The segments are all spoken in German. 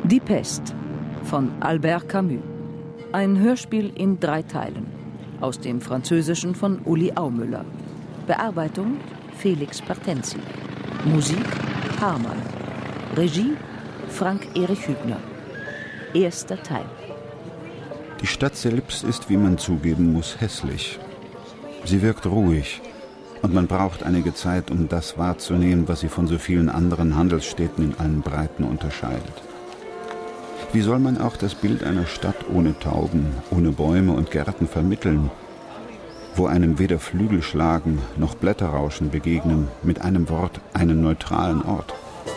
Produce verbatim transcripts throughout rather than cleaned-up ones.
Die Pest von Albert Camus. Ein Hörspiel in drei Teilen. Aus dem Französischen von Uli Aumüller. Bearbeitung Felix Pertenzi. Musik Harman. Regie Frank-Erich Hübner. Erster Teil. Die Stadt selbst ist, wie man zugeben muss, hässlich. Sie wirkt ruhig und man braucht einige Zeit, um das wahrzunehmen, was sie von so vielen anderen Handelsstädten in allen Breiten unterscheidet. Wie soll man auch das Bild einer Stadt ohne Tauben, ohne Bäume und Gärten vermitteln, wo einem weder Flügelschlagen noch Blätterrauschen begegnen, mit einem Wort einen neutralen Ort?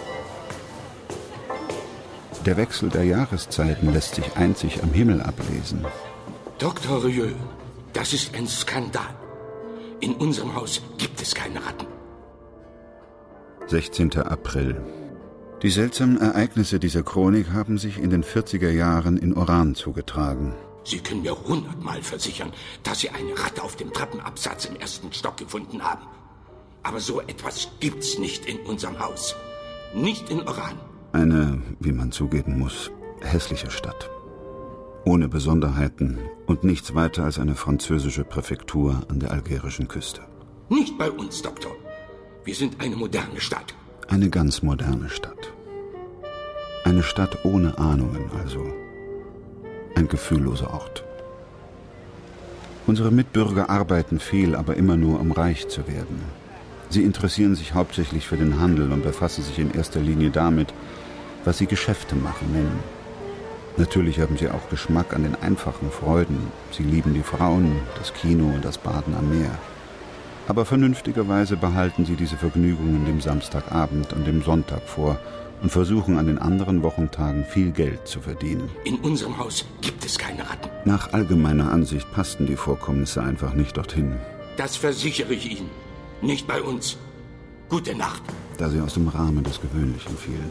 Der Wechsel der Jahreszeiten lässt sich einzig am Himmel ablesen. Doktor Rieu, das ist ein Skandal. In unserem Haus gibt es keine Ratten. sechzehnter April. Die seltsamen Ereignisse dieser Chronik haben sich in den vierziger Jahren in Oran zugetragen. Sie können mir hundertmal versichern, dass Sie eine Ratte auf dem Treppenabsatz im ersten Stock gefunden haben. Aber so etwas gibt's nicht in unserem Haus. Nicht in Oran. Eine, wie man zugeben muss, hässliche Stadt. Ohne Besonderheiten und nichts weiter als eine französische Präfektur an der algerischen Küste. Nicht bei uns, Doktor. Wir sind eine moderne Stadt. Eine ganz moderne Stadt. Eine Stadt ohne Ahnungen also. Ein gefühlloser Ort. Unsere Mitbürger arbeiten viel, aber immer nur, um reich zu werden. Sie interessieren sich hauptsächlich für den Handel und befassen sich in erster Linie damit, was sie Geschäfte machen nennen. Natürlich haben sie auch Geschmack an den einfachen Freuden. Sie lieben die Frauen, das Kino und das Baden am Meer. Aber vernünftigerweise behalten sie diese Vergnügungen dem Samstagabend und dem Sonntag vor und versuchen an den anderen Wochentagen viel Geld zu verdienen. In unserem Haus gibt es keine Ratten. Nach allgemeiner Ansicht passten die Vorkommnisse einfach nicht dorthin. Das versichere ich Ihnen. Nicht bei uns. Gute Nacht. Da sie aus dem Rahmen des Gewöhnlichen fielen.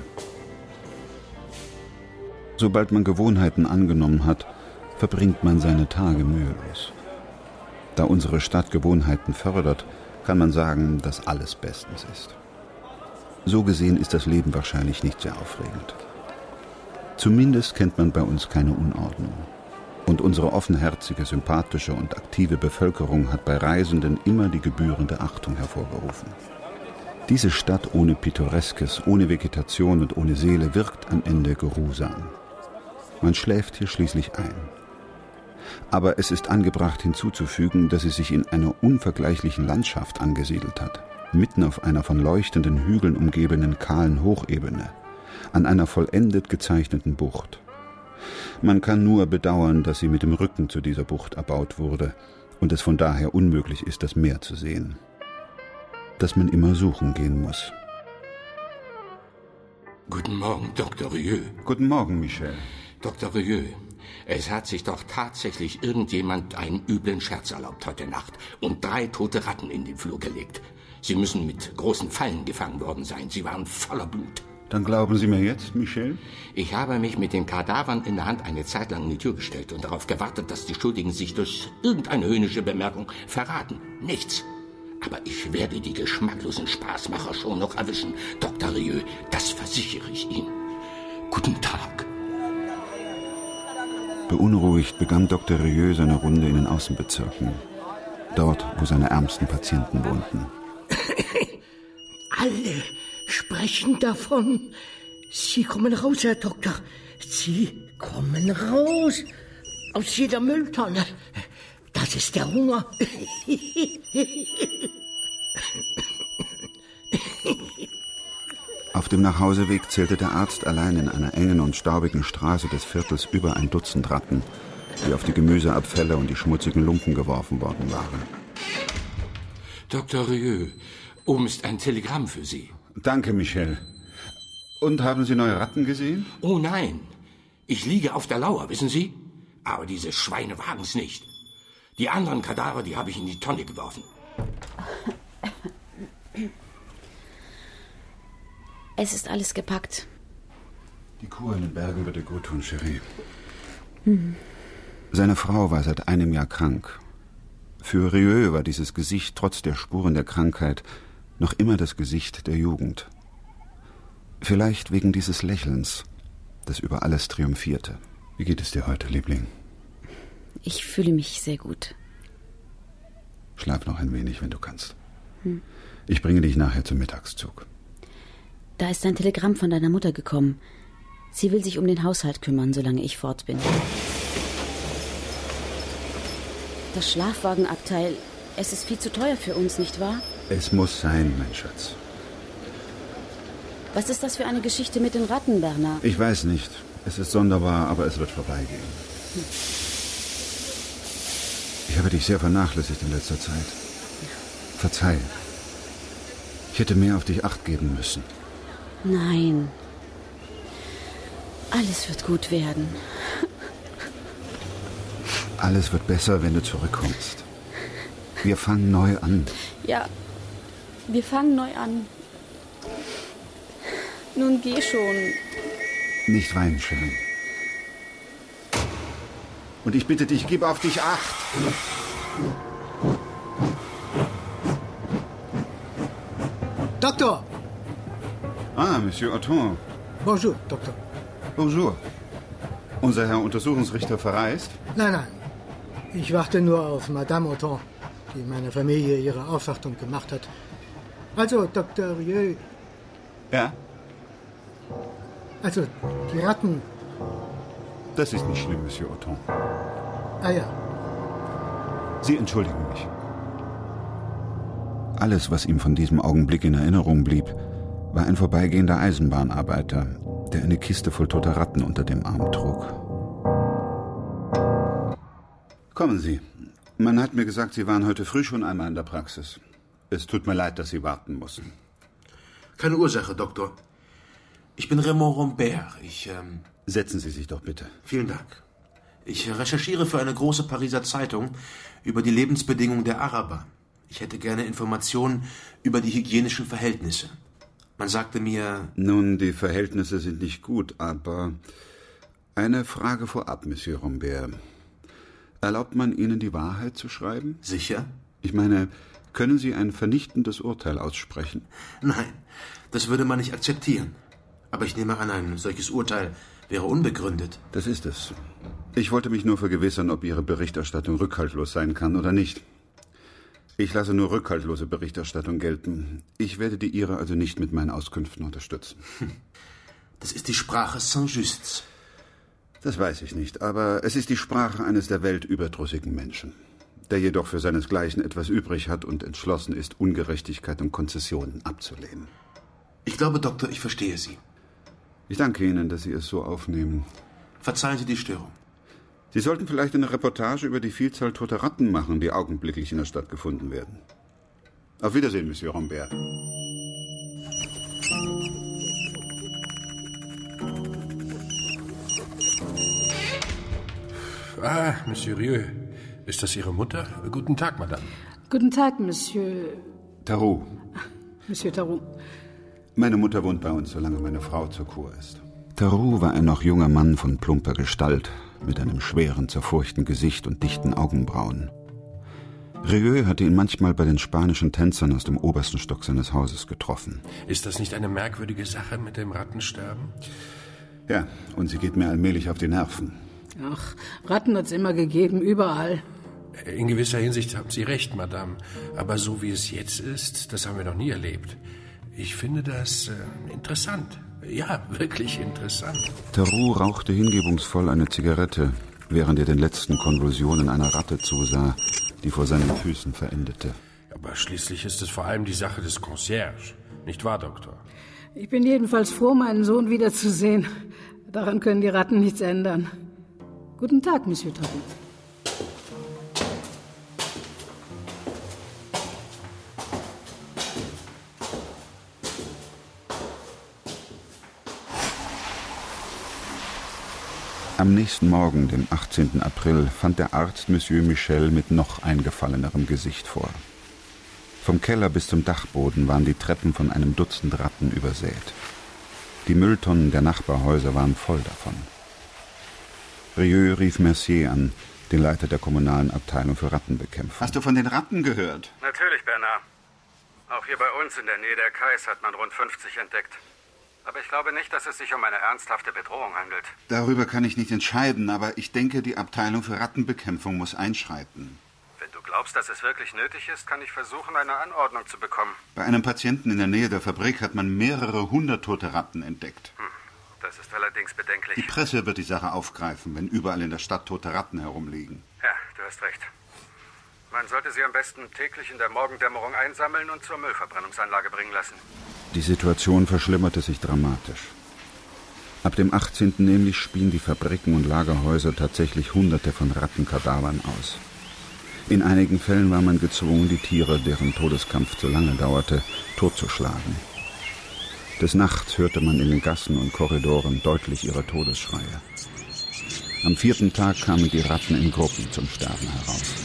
Sobald man Gewohnheiten angenommen hat, verbringt man seine Tage mühelos. Da unsere Stadt Gewohnheiten fördert, kann man sagen, dass alles bestens ist. So gesehen ist das Leben wahrscheinlich nicht sehr aufregend. Zumindest kennt man bei uns keine Unordnung. Und unsere offenherzige, sympathische und aktive Bevölkerung hat bei Reisenden immer die gebührende Achtung hervorgerufen. Diese Stadt ohne Pittoreskes, ohne Vegetation und ohne Seele wirkt am Ende geruhsam. Man schläft hier schließlich ein. Aber es ist angebracht hinzuzufügen, dass sie sich in einer unvergleichlichen Landschaft angesiedelt hat, mitten auf einer von leuchtenden Hügeln umgebenen kahlen Hochebene, an einer vollendet gezeichneten Bucht. Man kann nur bedauern, dass sie mit dem Rücken zu dieser Bucht erbaut wurde und es von daher unmöglich ist, das Meer zu sehen. Dass man immer suchen gehen muss. Guten Morgen, Doktor Rieu. Guten Morgen, Michel. Doktor Rieu, es hat sich doch tatsächlich irgendjemand einen üblen Scherz erlaubt heute Nacht und drei tote Ratten in den Flur gelegt. Sie müssen mit großen Fallen gefangen worden sein. Sie waren voller Blut. Dann glauben Sie mir jetzt, Michel? Ich habe mich mit den Kadavern in der Hand eine Zeit lang in die Tür gestellt und darauf gewartet, dass die Schuldigen sich durch irgendeine höhnische Bemerkung verraten. Nichts. Aber ich werde die geschmacklosen Spaßmacher schon noch erwischen. Doktor Rieu, das versichere ich Ihnen. Guten Tag. Beunruhigt begann Doktor Rieu seine Runde in den Außenbezirken. Dort, wo seine ärmsten Patienten wohnten. Alle sprechen davon. Sie kommen raus, Herr Doktor. Sie kommen raus. Aus jeder Mülltonne. Das ist der Hunger. Auf dem Nachhauseweg zählte der Arzt allein in einer engen und staubigen Straße des Viertels über ein Dutzend Ratten, die auf die Gemüseabfälle und die schmutzigen Lumpen geworfen worden waren. Doktor Rieu, oben ist ein Telegramm für Sie. Danke, Michel. Und haben Sie neue Ratten gesehen? Oh nein, ich liege auf der Lauer, wissen Sie? Aber diese Schweine wagen's nicht. Die anderen Kadaver, die habe ich in die Tonne geworfen. Es ist alles gepackt. Die Kur in den Bergen wird dir gut tun, Chérie. Mhm. Seine Frau war seit einem Jahr krank. Für Rieu war dieses Gesicht trotz der Spuren der Krankheit noch immer das Gesicht der Jugend. Vielleicht wegen dieses Lächelns. das über alles triumphierte. Wie geht es dir heute, Liebling? Ich fühle mich sehr gut. Schlaf noch ein wenig, wenn du kannst. Hm. Ich bringe dich nachher zum Mittagszug. Da ist ein Telegramm von deiner Mutter gekommen. Sie will sich um den Haushalt kümmern, solange ich fort bin. Das Schlafwagenabteil, es ist viel zu teuer für uns, nicht wahr? Es muss sein, mein Schatz. Was ist das für eine Geschichte mit den Ratten, Bernard? Ich weiß nicht. Es ist sonderbar, aber es wird vorbeigehen. Hm. Ich habe dich sehr vernachlässigt in letzter Zeit. Verzeih. Ich hätte mehr auf dich Acht geben müssen. Nein. Alles wird gut werden. Alles wird besser, wenn du zurückkommst. Wir fangen neu an. Ja, wir fangen neu an. Nun geh schon. Nicht weinen, Sharon. Und ich bitte dich, gib auf dich Acht. Doktor! Ah, Monsieur Otton. Bonjour, Doktor. Bonjour. Unser Herr Untersuchungsrichter verreist? Nein, nein. Ich warte nur auf Madame Otton, die meiner Familie ihre Aufwartung gemacht hat. Also, Doktor Rieu. Ja? Also, die Ratten. Das ist nicht schlimm, Monsieur Otton. Ah ja. Sie entschuldigen mich. Alles, was ihm von diesem Augenblick in Erinnerung blieb, war ein vorbeigehender Eisenbahnarbeiter, der eine Kiste voll toter Ratten unter dem Arm trug. Kommen Sie. Man hat mir gesagt, Sie waren heute früh schon einmal in der Praxis. Es tut mir leid, dass Sie warten mussten. Keine Ursache, Doktor. Ich bin Raymond Rambert. Ich, ähm... Setzen Sie sich doch bitte. Vielen Dank. Ich recherchiere für eine große Pariser Zeitung über die Lebensbedingungen der Araber. Ich hätte gerne Informationen über die hygienischen Verhältnisse. Man sagte mir... Nun, die Verhältnisse sind nicht gut, aber... Eine Frage vorab, Monsieur Rambert. Erlaubt man Ihnen, die Wahrheit zu schreiben? Sicher? Ich meine, können Sie ein vernichtendes Urteil aussprechen? Nein, das würde man nicht akzeptieren. Aber ich nehme an, ein solches Urteil wäre unbegründet. Das ist es. Ich wollte mich nur vergewissern, ob Ihre Berichterstattung rückhaltlos sein kann oder nicht. Ich lasse nur rückhaltlose Berichterstattung gelten. Ich werde die Ihre also nicht mit meinen Auskünften unterstützen. Das ist die Sprache Saint-Justs. Das weiß ich nicht, aber es ist die Sprache eines der Welt überdrüssigen Menschen, der jedoch für seinesgleichen etwas übrig hat und entschlossen ist, Ungerechtigkeit und Konzessionen abzulehnen. Ich glaube, Doktor, ich verstehe Sie. Ich danke Ihnen, dass Sie es so aufnehmen. Verzeihen Sie die Störung. Sie sollten vielleicht eine Reportage über die Vielzahl toter Ratten machen, die augenblicklich in der Stadt gefunden werden. Auf Wiedersehen, Monsieur Rambert. Ah, Monsieur Rieu. Ist das Ihre Mutter? Guten Tag, Madame. Guten Tag, Monsieur... Tarot. Monsieur Tarot. Meine Mutter wohnt bei uns, solange meine Frau zur Kur ist. Tarot war ein noch junger Mann von plumper Gestalt, mit einem schweren, zerfurchten Gesicht und dichten Augenbrauen. Rieu hatte ihn manchmal bei den spanischen Tänzern aus dem obersten Stock seines Hauses getroffen. Ist das nicht eine merkwürdige Sache mit dem Rattensterben? Ja, und sie geht mir allmählich auf die Nerven. Ach, Ratten hat's immer gegeben, überall. In gewisser Hinsicht haben Sie recht, Madame. Aber so wie es jetzt ist, das haben wir noch nie erlebt. Ich finde das äh, interessant. Ja, wirklich interessant. Tarot rauchte hingebungsvoll eine Zigarette, während er den letzten Konvulsionen einer Ratte zusah, die vor seinen Füßen verendete. Aber schließlich ist es vor allem die Sache des Concierge. Nicht wahr, Doktor? Ich bin jedenfalls froh, meinen Sohn wiederzusehen. Daran können die Ratten nichts ändern. Guten Tag, Monsieur Tarot. Am nächsten Morgen, dem achtzehnten April, fand der Arzt Monsieur Michel mit noch eingefallenerem Gesicht vor. Vom Keller bis zum Dachboden waren die Treppen von einem Dutzend Ratten übersät. Die Mülltonnen der Nachbarhäuser waren voll davon. Rieu rief Mercier an, den Leiter der kommunalen Abteilung für Rattenbekämpfung. Hast du von den Ratten gehört? Natürlich, Bernard. Auch hier bei uns in der Nähe der Kais hat man rund fünfzig entdeckt. Aber ich glaube nicht, dass es sich um eine ernsthafte Bedrohung handelt. Darüber kann ich nicht entscheiden, aber ich denke, die Abteilung für Rattenbekämpfung muss einschreiten. Wenn du glaubst, dass es wirklich nötig ist, kann ich versuchen, eine Anordnung zu bekommen. Bei einem Patienten in der Nähe der Fabrik hat man mehrere hundert tote Ratten entdeckt. Hm, das ist allerdings bedenklich. Die Presse wird die Sache aufgreifen, wenn überall in der Stadt tote Ratten herumliegen. Ja, du hast recht. Man sollte sie am besten täglich in der Morgendämmerung einsammeln und zur Müllverbrennungsanlage bringen lassen. Die Situation verschlimmerte sich dramatisch. Ab dem achtzehnten nämlich spien die Fabriken und Lagerhäuser tatsächlich Hunderte von Rattenkadavern aus. In einigen Fällen war man gezwungen, die Tiere, deren Todeskampf zu lange dauerte, totzuschlagen. Des Nachts hörte man in den Gassen und Korridoren deutlich ihre Todesschreie. Am vierten Tag kamen die Ratten in Gruppen zum Sterben heraus.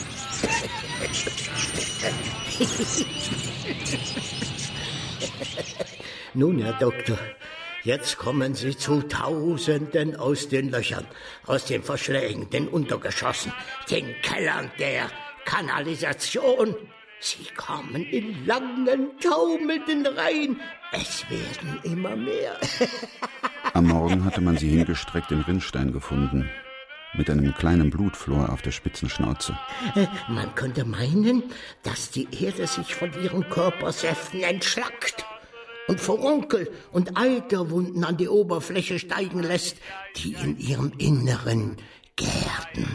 Nun, Herr Doktor, jetzt kommen Sie zu Tausenden aus den Löchern, aus den Verschlägen, den Untergeschossen, den Kellern der Kanalisation. Sie kommen in langen, taumelnden Reihen. Es werden immer mehr. Am Morgen hatte man sie hingestreckt im Rinnstein gefunden, mit einem kleinen Blutflor auf der spitzen Schnauze. Man könnte meinen, dass die Erde sich von ihren Körpersäften entschlackt und Furunkel und Eiterwunden an die Oberfläche steigen lässt, die in ihrem Inneren gärten.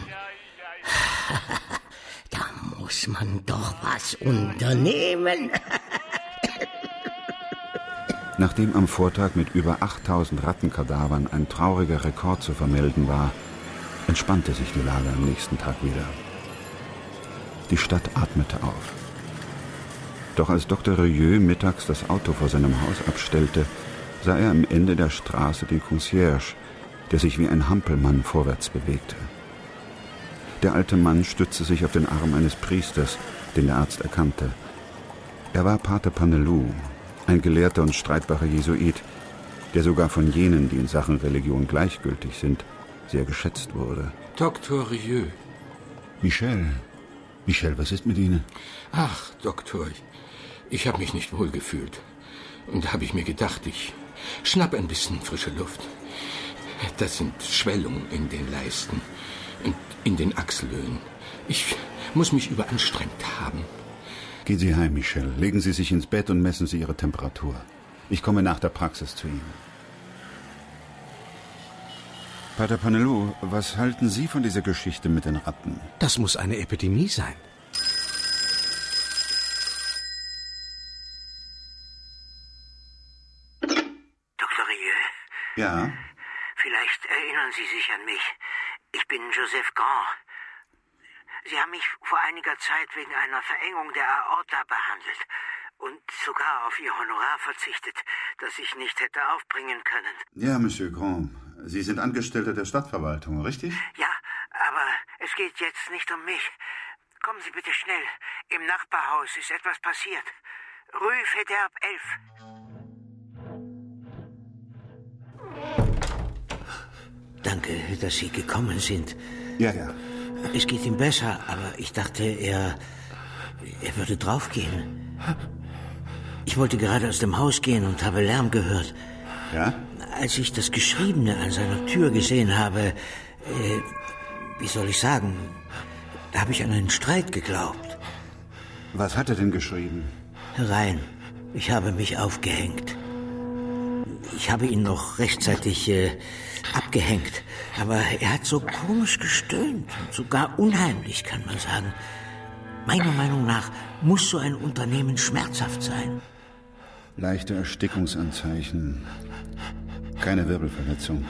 Da muss man doch was unternehmen. Nachdem am Vortag mit über achttausend Rattenkadavern ein trauriger Rekord zu vermelden war, entspannte sich die Lage am nächsten Tag wieder. Die Stadt atmete auf. Doch als Doktor Rieu mittags das Auto vor seinem Haus abstellte, sah er am Ende der Straße den Concierge, der sich wie ein Hampelmann vorwärts bewegte. Der alte Mann stützte sich auf den Arm eines Priesters, den der Arzt erkannte. Er war Pater Panelou, ein gelehrter und streitbarer Jesuit, der sogar von jenen, die in Sachen Religion gleichgültig sind, sehr geschätzt wurde. Doktor Rieu. Michel. Michel, was ist mit Ihnen? Ach, Doktor, ich, ich habe mich nicht wohl gefühlt. Und da habe ich mir gedacht, ich schnapp ein bisschen frische Luft. Das sind Schwellungen in den Leisten und in den Achselhöhlen. Ich muss mich überanstrengt haben. Gehen Sie heim, Michel. Legen Sie sich ins Bett und messen Sie Ihre Temperatur. Ich komme nach der Praxis zu Ihnen. Pater Panelou, was halten Sie von dieser Geschichte mit den Ratten? Das muss eine Epidemie sein. Doktor Rieu? Ja? Vielleicht erinnern Sie sich an mich. Ich bin Joseph Grand. Sie haben mich vor einiger Zeit wegen einer Verengung der Aorta behandelt und sogar auf Ihr Honorar verzichtet, das ich nicht hätte aufbringen können. Ja, Monsieur Grand. Sie sind Angestellter der Stadtverwaltung, richtig? Ja, aber es geht jetzt nicht um mich. Kommen Sie bitte schnell. Im Nachbarhaus ist etwas passiert. Rue Federbe elf. Danke, dass Sie gekommen sind. Ja, ja. Es geht ihm besser, aber ich dachte, er... er würde draufgehen. Ich wollte gerade aus dem Haus gehen und habe Lärm gehört. Ja? Als ich das Geschriebene an seiner Tür gesehen habe, äh, wie soll ich sagen, da habe ich an einen Streit geglaubt. Was hat er denn geschrieben? Herein, ich habe mich aufgehängt. Ich habe ihn noch rechtzeitig äh, abgehängt, aber er hat so komisch gestöhnt, sogar unheimlich, kann man sagen. Meiner Meinung nach muss so ein Unternehmen schmerzhaft sein. Leichte Erstickungsanzeichen. Keine Wirbelverletzung.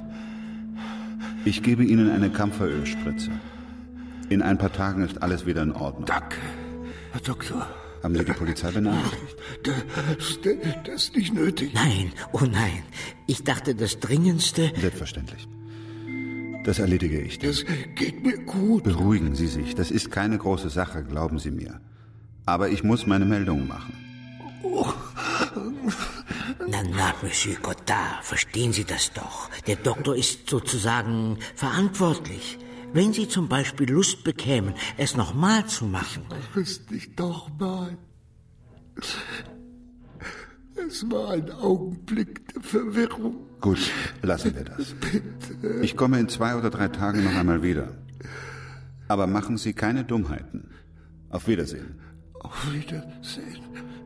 Ich gebe Ihnen eine Kampferölspritze. In ein paar Tagen ist alles wieder in Ordnung. Danke, Herr Doktor. Haben Sie die Polizei benachrichtigt? Das, das, das ist nicht nötig. Nein, oh nein. Ich dachte, das Dringendste... Selbstverständlich. Das erledige ich dann. Das geht mir gut. Beruhigen Sie sich. Das ist keine große Sache, glauben Sie mir. Aber ich muss meine Meldung machen. Oh. Na, na, Monsieur Cottard, verstehen Sie das doch. Der Doktor ist sozusagen verantwortlich. Wenn Sie zum Beispiel Lust bekämen, es nochmal zu machen. Ich weiß nicht doch mal. Es war ein Augenblick der Verwirrung. Gut, lassen wir das. Bitte. Ich komme in zwei oder drei Tagen noch einmal wieder. Aber machen Sie keine Dummheiten. Auf Wiedersehen. Auf Wiedersehen.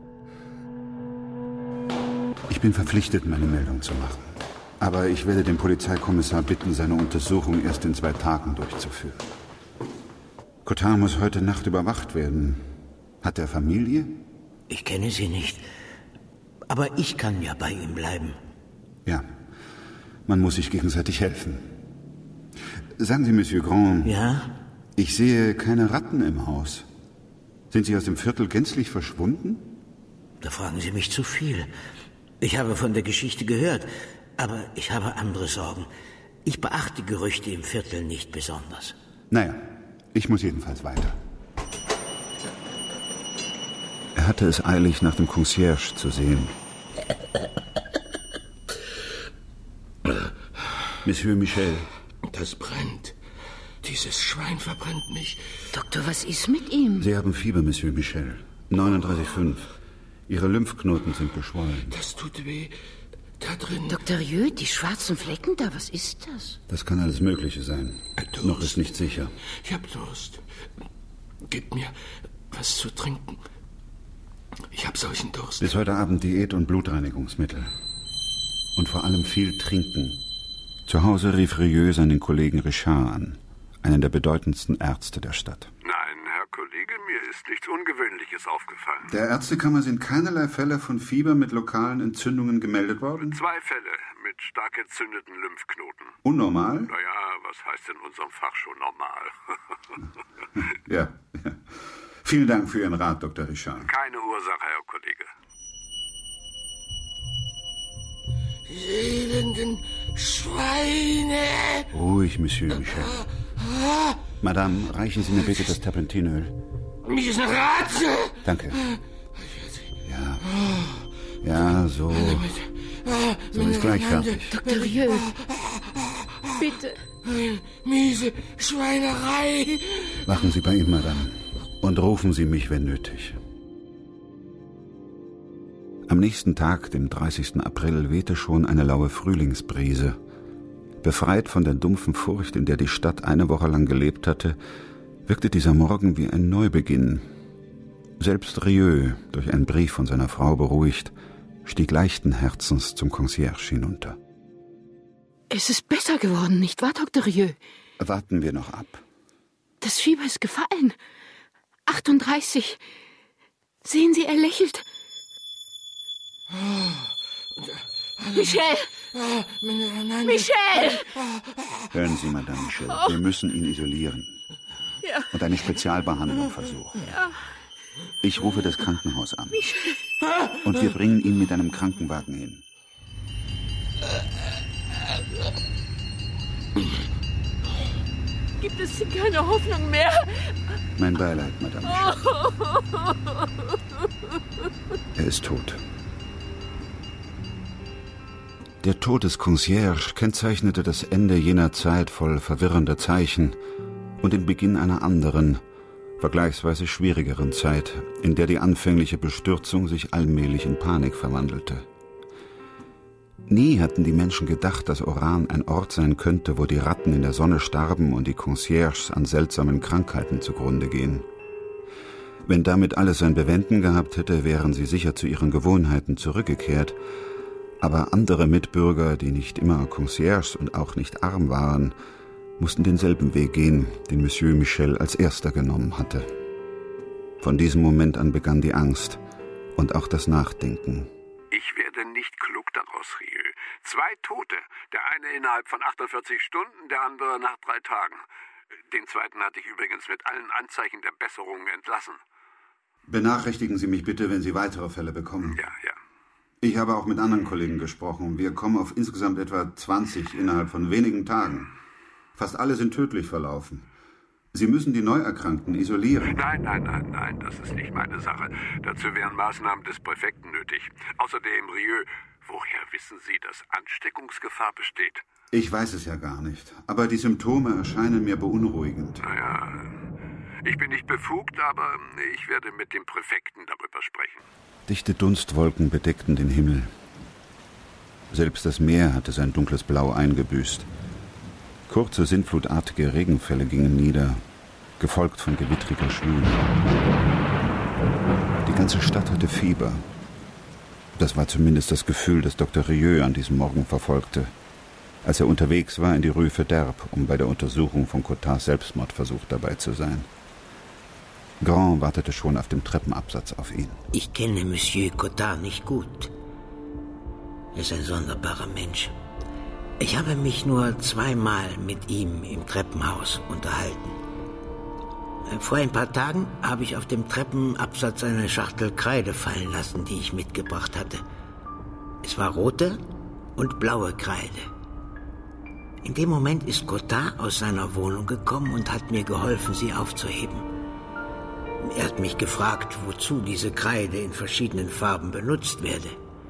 Ich bin verpflichtet, meine Meldung zu machen. Aber ich werde den Polizeikommissar bitten, seine Untersuchung erst in zwei Tagen durchzuführen. Cotard muss heute Nacht überwacht werden. Hat er Familie? Ich kenne sie nicht. Aber ich kann ja bei ihm bleiben. Ja, man muss sich gegenseitig helfen. Sagen Sie, Monsieur Grand. Ja? Ich sehe keine Ratten im Haus. Sind Sie aus dem Viertel gänzlich verschwunden? Da fragen Sie mich zu viel. Ich habe von der Geschichte gehört, aber ich habe andere Sorgen. Ich beachte Gerüchte im Viertel nicht besonders. Naja, ich muss jedenfalls weiter. Er hatte es eilig, nach dem Concierge zu sehen. Monsieur Michel. Das brennt. Dieses Schwein verbrennt mich. Doktor, was ist mit ihm? Sie haben Fieber, Monsieur Michel. neununddreißig Komma fünf. Ihre Lymphknoten sind geschwollen. Das tut weh. Da drin. Doktor Rieu, die schwarzen Flecken da, was ist das? Das kann alles Mögliche sein. Durst. Noch ist nicht sicher. Ich hab Durst. Gib mir was zu trinken. Ich hab solchen Durst. Bis heute Abend Diät und Blutreinigungsmittel. Und vor allem viel trinken. Zu Hause rief Rieu seinen Kollegen Richard an, einen der bedeutendsten Ärzte der Stadt. Nein, Herr Kollege, mir ist nichts Ungewöhnliches aufgefallen. Der Ärztekammer sind keinerlei Fälle von Fieber mit lokalen Entzündungen gemeldet worden? Zwei Fälle mit stark entzündeten Lymphknoten. Unnormal? Naja, was heißt in unserem Fach schon normal? ja, ja. Vielen Dank für Ihren Rat, Doktor Richard. Keine Ursache, Herr Kollege. Elenden Schweine! Ruhig, Monsieur Michel. Madame, reichen Sie mir bitte das Terpentinöl. Miese Ratze! Danke. Ja. Ja, so. So ist gleich fertig. Doktor Rieu, bitte. Miese Schweinerei! Wachen Sie bei ihm, Madame. Und rufen Sie mich, wenn nötig. Am nächsten Tag, dem dreißigsten April, wehte schon eine laue Frühlingsbrise. Befreit von der dumpfen Furcht, in der die Stadt eine Woche lang gelebt hatte, wirkte dieser Morgen wie ein Neubeginn. Selbst Rieu, durch einen Brief von seiner Frau beruhigt, stieg leichten Herzens zum Concierge hinunter. Es ist besser geworden, nicht wahr, Doktor Rieu? Warten wir noch ab. Das Fieber ist gefallen. achtunddreißig. Sehen Sie, er lächelt. Michel! Michel! Hören Sie, Madame Michel, wir müssen ihn isolieren. Ja. Und eine Spezialbehandlung versuchen. Ja. Ich rufe das Krankenhaus an. Michel! Und wir bringen ihn mit einem Krankenwagen hin. Gibt es keine Hoffnung mehr? Mein Beileid, Madame Michel. Er ist tot. Der Tod des Concierge kennzeichnete das Ende jener Zeit voll verwirrender Zeichen und den Beginn einer anderen, vergleichsweise schwierigeren Zeit, in der die anfängliche Bestürzung sich allmählich in Panik verwandelte. Nie hatten die Menschen gedacht, dass Oran ein Ort sein könnte, wo die Ratten in der Sonne starben und die Concierges an seltsamen Krankheiten zugrunde gehen. Wenn damit alles sein Bewenden gehabt hätte, wären sie sicher zu ihren Gewohnheiten zurückgekehrt. Aber andere Mitbürger, die nicht immer Concierges und auch nicht arm waren, mussten denselben Weg gehen, den Monsieur Michel als erster genommen hatte. Von diesem Moment an begann die Angst und auch das Nachdenken. Ich werde nicht klug daraus, Rieu. Zwei Tote. Der eine innerhalb von achtundvierzig Stunden, der andere nach drei Tagen. Den zweiten hatte ich übrigens mit allen Anzeichen der Besserung entlassen. Benachrichtigen Sie mich bitte, wenn Sie weitere Fälle bekommen. Ja, ja. Ich habe auch mit anderen Kollegen gesprochen. Wir kommen auf insgesamt etwa zwanzig innerhalb von wenigen Tagen. Fast alle sind tödlich verlaufen. Sie müssen die Neuerkrankten isolieren. Nein, nein, nein, nein, das ist nicht meine Sache. Dazu wären Maßnahmen des Präfekten nötig. Außerdem, Rieu, woher wissen Sie, dass Ansteckungsgefahr besteht? Ich weiß es ja gar nicht. Aber die Symptome erscheinen mir beunruhigend. Naja, ich bin nicht befugt, aber ich werde mit dem Präfekten darüber sprechen. Dichte Dunstwolken bedeckten den Himmel. Selbst das Meer hatte sein dunkles Blau eingebüßt. Kurze, sintflutartige Regenfälle gingen nieder, gefolgt von gewittriger Schwüle. Die ganze Stadt hatte Fieber. Das war zumindest das Gefühl, das Doktor Rieu an diesem Morgen verfolgte, als er unterwegs war in die Rue Verderbe, um bei der Untersuchung von Cottards Selbstmordversuch dabei zu sein. Grand wartete schon auf dem Treppenabsatz auf ihn. Ich kenne Monsieur Cottard nicht gut. Er ist ein sonderbarer Mensch. Ich habe mich nur zweimal mit ihm im Treppenhaus unterhalten. Vor ein paar Tagen habe ich auf dem Treppenabsatz eine Schachtel Kreide fallen lassen, die ich mitgebracht hatte. Es war rote und blaue Kreide. In dem Moment ist Cottard aus seiner Wohnung gekommen und hat mir geholfen, sie aufzuheben. Er hat mich gefragt, wozu diese Kreide in verschiedenen Farben benutzt werde.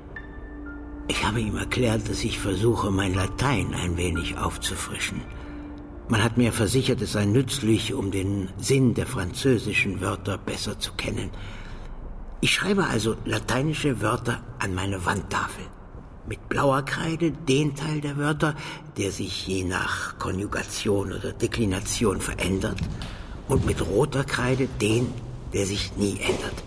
Ich habe ihm erklärt, dass ich versuche, mein Latein ein wenig aufzufrischen. Man hat mir versichert, es sei nützlich, um den Sinn der französischen Wörter besser zu kennen. Ich schreibe also lateinische Wörter an meine Wandtafel. Mit blauer Kreide den Teil der Wörter, der sich je nach Konjugation oder Deklination verändert, und mit roter Kreide den, der sich nie ändert.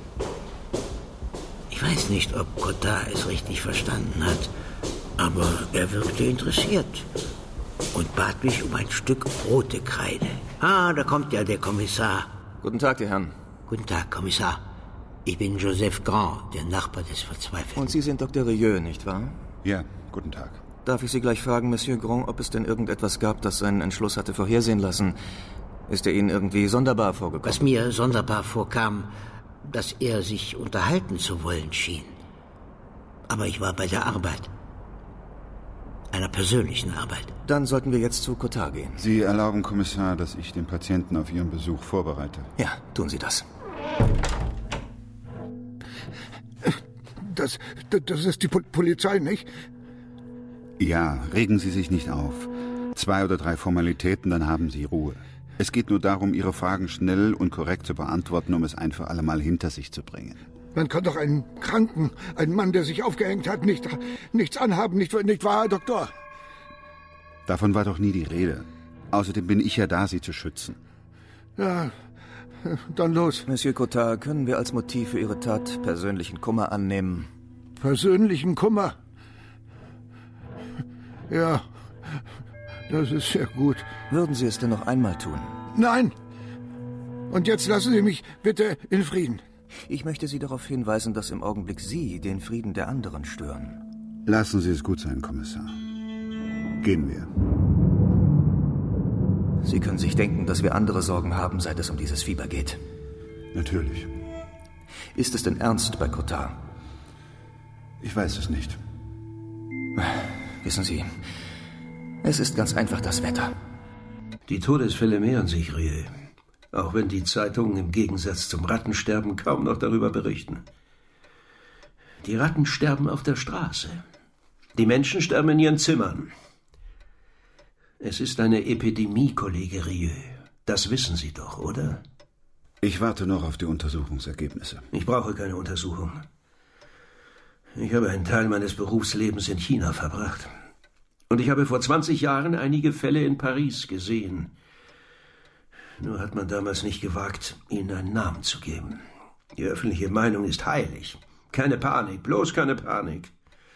Ich weiß nicht, ob Cottard es richtig verstanden hat, aber er wirkte interessiert und bat mich um ein Stück rote Kreide. Ah, da kommt ja der Kommissar. Guten Tag, die Herren. Guten Tag, Kommissar. Ich bin Joseph Grand, der Nachbar des Verzweifelten. Und Sie sind Doktor Rieu, nicht wahr? Ja, guten Tag. Darf ich Sie gleich fragen, Monsieur Grand, ob es denn irgendetwas gab, das seinen Entschluss hatte vorhersehen lassen? Ist er Ihnen irgendwie sonderbar vorgekommen? Was mir sonderbar vorkam, dass er sich unterhalten zu wollen schien. Aber ich war bei der Arbeit. Einer persönlichen Arbeit. Dann sollten wir jetzt zu Cottard gehen. Sie erlauben, Kommissar, dass ich den Patienten auf Ihren Besuch vorbereite? Ja, tun Sie das. Das, das ist die Polizei, nicht? Ja, regen Sie sich nicht auf. Zwei oder drei Formalitäten, dann haben Sie Ruhe. Es geht nur darum, Ihre Fragen schnell und korrekt zu beantworten, um es ein für alle Mal hinter sich zu bringen. Man kann doch einen Kranken, einen Mann, der sich aufgehängt hat, nicht, nichts anhaben, nicht, nicht wahr, Herr Doktor? Davon war doch nie die Rede. Außerdem bin ich ja da, Sie zu schützen. Ja, dann los. Monsieur Cottard, können wir als Motiv für Ihre Tat persönlichen Kummer annehmen? Persönlichen Kummer? Ja, das ist sehr gut. Würden Sie es denn noch einmal tun? Nein! Und jetzt lassen Sie mich bitte in Frieden. Ich möchte Sie darauf hinweisen, dass im Augenblick Sie den Frieden der anderen stören. Lassen Sie es gut sein, Kommissar. Gehen wir. Sie können sich denken, dass wir andere Sorgen haben, seit es um dieses Fieber geht. Natürlich. Ist es denn ernst bei Cottard? Ich weiß es nicht. Wissen Sie, es ist ganz einfach das Wetter. Die Todesfälle mehren sich, Rieu. Auch wenn die Zeitungen im Gegensatz zum Rattensterben kaum noch darüber berichten. Die Ratten sterben auf der Straße. Die Menschen sterben in ihren Zimmern. Es ist eine Epidemie, Kollege Rieu. Das wissen Sie doch, oder? Ich warte noch auf die Untersuchungsergebnisse. Ich brauche keine Untersuchung. Ich habe einen Teil meines Berufslebens in China verbracht. Und ich habe vor zwanzig Jahren einige Fälle in Paris gesehen. Nur hat man damals nicht gewagt, ihnen einen Namen zu geben. Die öffentliche Meinung ist heilig. Keine Panik, bloß keine Panik.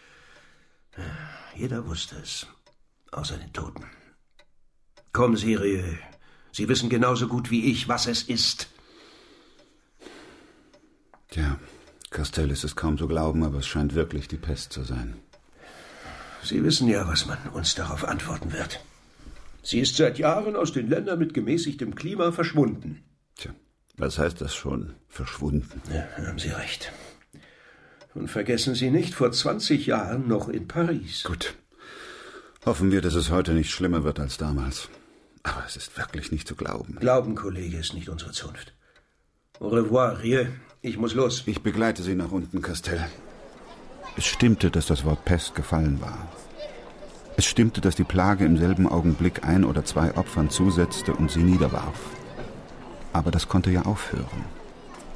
Jeder wusste es, außer den Toten. Kommen Sie, Rieu. Sie wissen genauso gut wie ich, was es ist. Tja, Castell ist es kaum zu glauben, aber es scheint wirklich die Pest zu sein. Sie wissen ja, was man uns darauf antworten wird. Sie ist seit Jahren aus den Ländern mit gemäßigtem Klima verschwunden. Tja, was heißt das schon, verschwunden? Ja, haben Sie recht. Und vergessen Sie nicht, vor zwanzig Jahren noch in Paris. Gut. Hoffen wir, dass es heute nicht schlimmer wird als damals. Aber es ist wirklich nicht zu glauben. Glauben, Kollege, ist nicht unsere Zunft. Au revoir, Rieu. Ich muss los. Ich begleite Sie nach unten, Castell. Es stimmte, dass das Wort Pest gefallen war. Es stimmte, dass die Plage im selben Augenblick ein oder zwei Opfern zusetzte und sie niederwarf. Aber das konnte ja aufhören.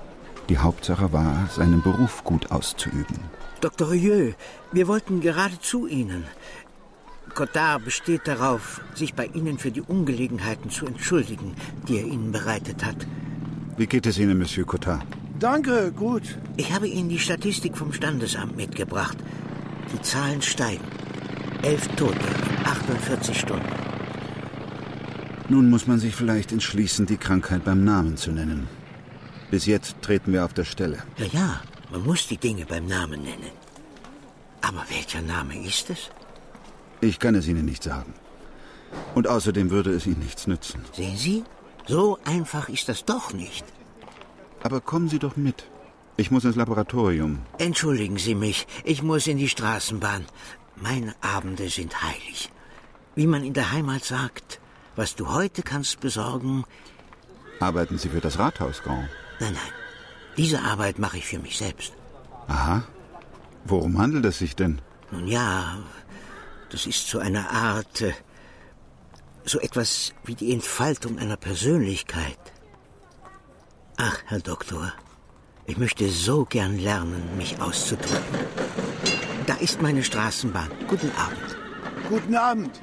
Die Hauptsache war, seinen Beruf gut auszuüben. Doktor Rieu, wir wollten gerade zu Ihnen. Cottard besteht darauf, sich bei Ihnen für die Ungelegenheiten zu entschuldigen, die er Ihnen bereitet hat. Wie geht es Ihnen, Monsieur Cottard? Danke, gut. Ich habe Ihnen die Statistik vom Standesamt mitgebracht. Die Zahlen steigen. Elf Tote in achtundvierzig Stunden. Nun muss man sich vielleicht entschließen, die Krankheit beim Namen zu nennen. Bis jetzt treten wir auf der Stelle. Ja, ja, man muss die Dinge beim Namen nennen. Aber welcher Name ist es? Ich kann es Ihnen nicht sagen. Und außerdem würde es Ihnen nichts nützen. Sehen Sie? So einfach ist das doch nicht. Aber kommen Sie doch mit. Ich muss ins Laboratorium. Entschuldigen Sie mich, ich muss in die Straßenbahn. Meine Abende sind heilig. Wie man in der Heimat sagt, was du heute kannst besorgen... Arbeiten Sie für das Rathaus, Grand? Nein, nein. Diese Arbeit mache ich für mich selbst. Aha. Worum handelt es sich denn? Nun ja, das ist so eine Art... Äh, so etwas wie die Entfaltung einer Persönlichkeit. Ach, Herr Doktor, ich möchte so gern lernen, mich auszudrücken. Da ist meine Straßenbahn. Guten Abend. Guten Abend.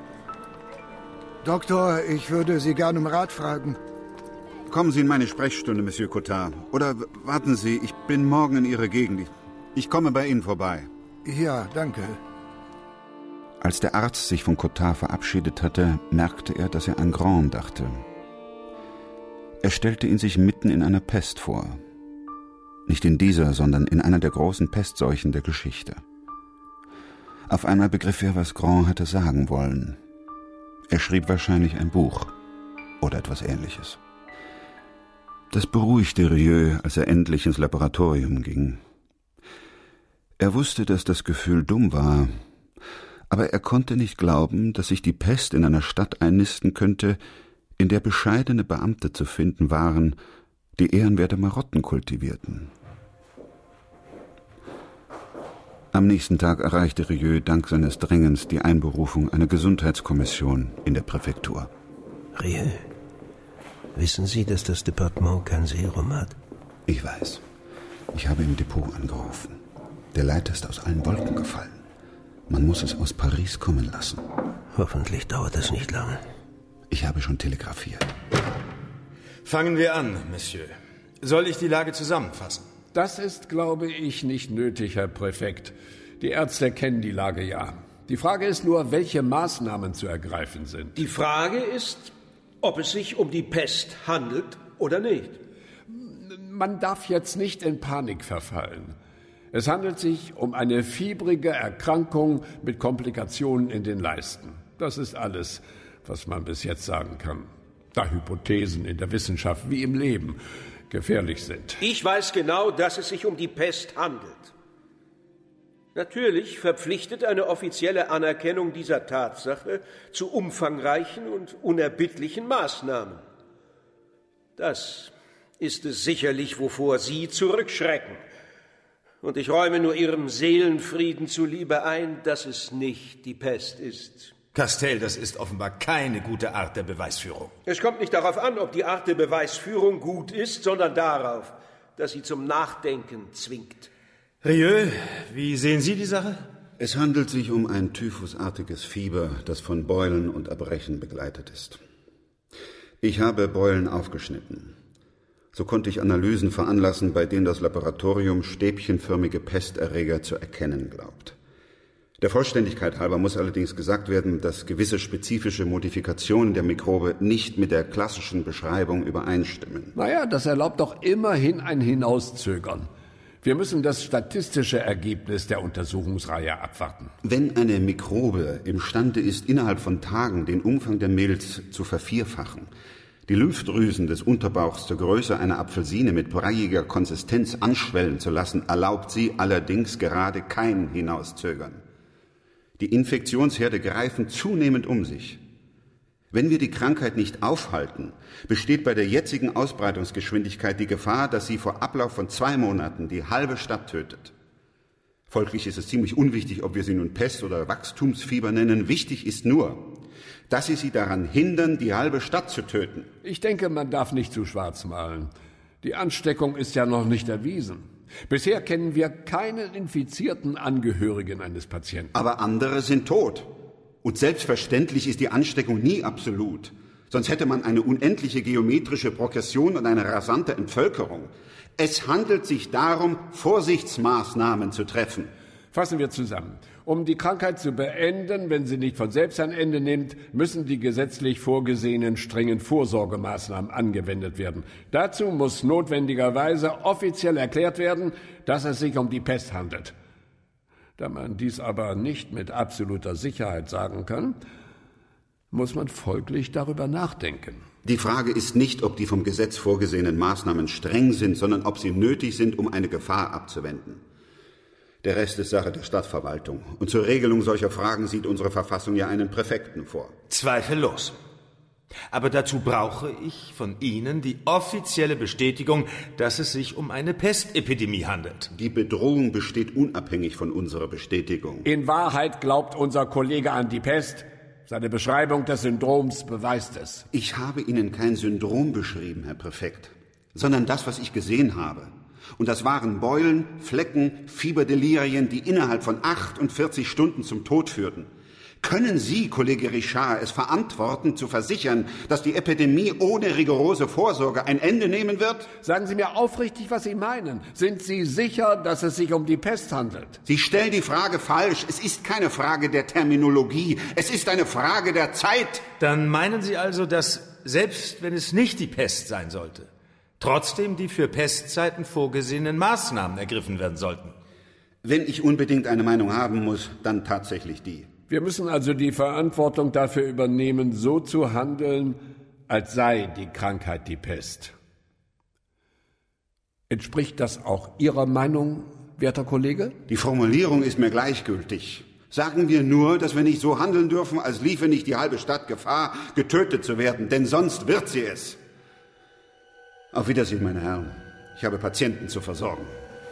Doktor, ich würde Sie gern um Rat fragen. Kommen Sie in meine Sprechstunde, Monsieur Cottard. Oder warten Sie, ich bin morgen in Ihrer Gegend. Ich komme bei Ihnen vorbei. Ja, danke. Als der Arzt sich von Cottard verabschiedet hatte, merkte er, dass er an Grand dachte. Er stellte ihn sich mitten in einer Pest vor. Nicht in dieser, sondern in einer der großen Pestseuchen der Geschichte. Auf einmal begriff er, was Grand hatte sagen wollen. Er schrieb wahrscheinlich ein Buch oder etwas Ähnliches. Das beruhigte Rieu, als er endlich ins Laboratorium ging. Er wusste, dass das Gefühl dumm war, aber er konnte nicht glauben, dass sich die Pest in einer Stadt einnisten könnte, in der bescheidene Beamte zu finden waren, die ehrenwerte Marotten kultivierten. Am nächsten Tag erreichte Rieu dank seines Drängens die Einberufung einer Gesundheitskommission in der Präfektur. Rieu, wissen Sie, dass das Departement kein Serum hat? Ich weiß. Ich habe im Depot angerufen. Der Leiter ist aus allen Wolken gefallen. Man muss es aus Paris kommen lassen. Hoffentlich dauert es nicht lange. Ich habe schon telegrafiert. Fangen wir an, Monsieur. Soll ich die Lage zusammenfassen? Das ist, glaube ich, nicht nötig, Herr Präfekt. Die Ärzte kennen die Lage ja. Die Frage ist nur, welche Maßnahmen zu ergreifen sind. Die Frage ist, ob es sich um die Pest handelt oder nicht. Man darf jetzt nicht in Panik verfallen. Es handelt sich um eine fiebrige Erkrankung mit Komplikationen in den Leisten. Das ist alles, was man bis jetzt sagen kann. Da Hypothesen in der Wissenschaft wie im Leben gefährlich sind. Ich weiß genau, dass es sich um die Pest handelt. Natürlich verpflichtet eine offizielle Anerkennung dieser Tatsache zu umfangreichen und unerbittlichen Maßnahmen. Das ist es sicherlich, wovor Sie zurückschrecken. Und ich räume nur Ihrem Seelenfrieden zuliebe ein, dass es nicht die Pest ist. Castell, das ist offenbar keine gute Art der Beweisführung. Es kommt nicht darauf an, ob die Art der Beweisführung gut ist, sondern darauf, dass sie zum Nachdenken zwingt. Rieu, wie sehen Sie die Sache? Es handelt sich um ein typhusartiges Fieber, das von Beulen und Erbrechen begleitet ist. Ich habe Beulen aufgeschnitten. So konnte ich Analysen veranlassen, bei denen das Laboratorium stäbchenförmige Pesterreger zu erkennen glaubt. Der Vollständigkeit halber muss allerdings gesagt werden, dass gewisse spezifische Modifikationen der Mikrobe nicht mit der klassischen Beschreibung übereinstimmen. Naja, das erlaubt doch immerhin ein Hinauszögern. Wir müssen das statistische Ergebnis der Untersuchungsreihe abwarten. Wenn eine Mikrobe imstande ist, innerhalb von Tagen den Umfang der Milz zu vervierfachen, die Lymphdrüsen des Unterbauchs zur Größe einer Apfelsine mit breiiger Konsistenz anschwellen zu lassen, erlaubt sie allerdings gerade kein Hinauszögern. Die Infektionsherde greifen zunehmend um sich. Wenn wir die Krankheit nicht aufhalten, besteht bei der jetzigen Ausbreitungsgeschwindigkeit die Gefahr, dass sie vor Ablauf von zwei Monaten die halbe Stadt tötet. Folglich ist es ziemlich unwichtig, ob wir sie nun Pest oder Wachstumsfieber nennen. Wichtig ist nur, dass sie sie daran hindern, die halbe Stadt zu töten. Ich denke, man darf nicht zu schwarz malen. Die Ansteckung ist ja noch nicht erwiesen. Bisher kennen wir keinen infizierten Angehörigen eines Patienten. Aber andere sind tot. Und selbstverständlich ist die Ansteckung nie absolut. Sonst hätte man eine unendliche geometrische Progression und eine rasante Entvölkerung. Es handelt sich darum, Vorsichtsmaßnahmen zu treffen. Fassen wir zusammen. Um die Krankheit zu beenden, wenn sie nicht von selbst ein Ende nimmt, müssen die gesetzlich vorgesehenen strengen Vorsorgemaßnahmen angewendet werden. Dazu muss notwendigerweise offiziell erklärt werden, dass es sich um die Pest handelt. Da man dies aber nicht mit absoluter Sicherheit sagen kann, muss man folglich darüber nachdenken. Die Frage ist nicht, ob die vom Gesetz vorgesehenen Maßnahmen streng sind, sondern ob sie nötig sind, um eine Gefahr abzuwenden. Der Rest ist Sache der Stadtverwaltung. Und zur Regelung solcher Fragen sieht unsere Verfassung ja einen Präfekten vor. Zweifellos. Aber dazu brauche ich von Ihnen die offizielle Bestätigung, dass es sich um eine Pestepidemie handelt. Die Bedrohung besteht unabhängig von unserer Bestätigung. In Wahrheit glaubt unser Kollege an die Pest. Seine Beschreibung des Syndroms beweist es. Ich habe Ihnen kein Syndrom beschrieben, Herr Präfekt, sondern das, was ich gesehen habe. Und das waren Beulen, Flecken, Fieberdelirien, die innerhalb von achtundvierzig Stunden zum Tod führten. Können Sie, Kollege Richard, es verantworten, zu versichern, dass die Epidemie ohne rigorose Vorsorge ein Ende nehmen wird? Sagen Sie mir aufrichtig, was Sie meinen. Sind Sie sicher, dass es sich um die Pest handelt? Sie stellen die Frage falsch. Es ist keine Frage der Terminologie. Es ist eine Frage der Zeit. Dann meinen Sie also, dass, selbst wenn es nicht die Pest sein sollte, trotzdem die für Pestzeiten vorgesehenen Maßnahmen ergriffen werden sollten? Wenn ich unbedingt eine Meinung haben muss, dann tatsächlich die. Wir müssen also die Verantwortung dafür übernehmen, so zu handeln, als sei die Krankheit die Pest. Entspricht das auch Ihrer Meinung, werter Kollege? Die Formulierung ist mir gleichgültig. Sagen wir nur, dass wir nicht so handeln dürfen, als liefe nicht die halbe Stadt Gefahr, getötet zu werden, denn sonst wird sie es. Auf Wiedersehen, meine Herren. Ich habe Patienten zu versorgen.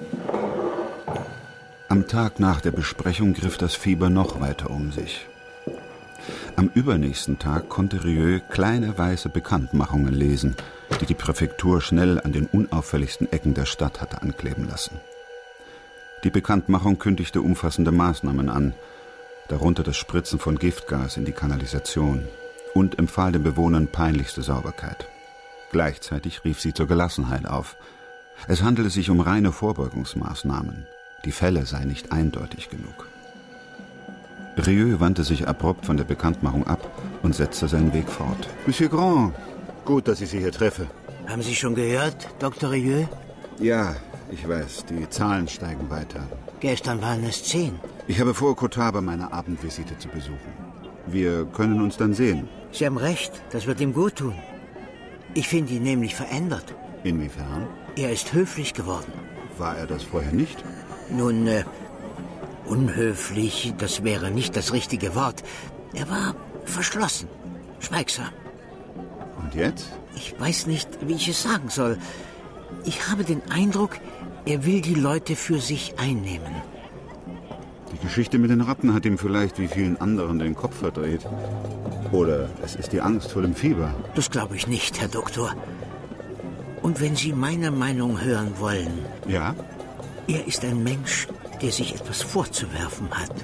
Am Tag nach der Besprechung griff das Fieber noch weiter um sich. Am übernächsten Tag konnte Rieu kleine weiße Bekanntmachungen lesen, die die Präfektur schnell an den unauffälligsten Ecken der Stadt hatte ankleben lassen. Die Bekanntmachung kündigte umfassende Maßnahmen an, darunter das Spritzen von Giftgas in die Kanalisation, und empfahl den Bewohnern peinlichste Sauberkeit. Gleichzeitig rief sie zur Gelassenheit auf. Es handelte sich um reine Vorbeugungsmaßnahmen. Die Fälle seien nicht eindeutig genug. Rieu wandte sich abrupt von der Bekanntmachung ab und setzte seinen Weg fort. Monsieur Grand, gut, dass ich Sie hier treffe. Haben Sie schon gehört, Doktor Rieu? Ja, ich weiß, die Zahlen steigen weiter. Gestern waren es zehn. Ich habe vor, Kotaba meine Abendvisite zu besuchen. Wir können uns dann sehen. Sie haben recht, das wird ihm gut tun. Ich finde ihn nämlich verändert. Inwiefern? Er ist höflich geworden. War er das vorher nicht? Nun, äh, unhöflich, das wäre nicht das richtige Wort. Er war verschlossen, schweigsam. Und jetzt? Ich weiß nicht, wie ich es sagen soll. Ich habe den Eindruck, er will die Leute für sich einnehmen. Die Geschichte mit den Ratten hat ihm vielleicht wie vielen anderen den Kopf verdreht. Oder es ist die Angst vor dem Fieber. Das glaube ich nicht, Herr Doktor. Und wenn Sie meine Meinung hören wollen... Ja? Er ist ein Mensch, der sich etwas vorzuwerfen hat.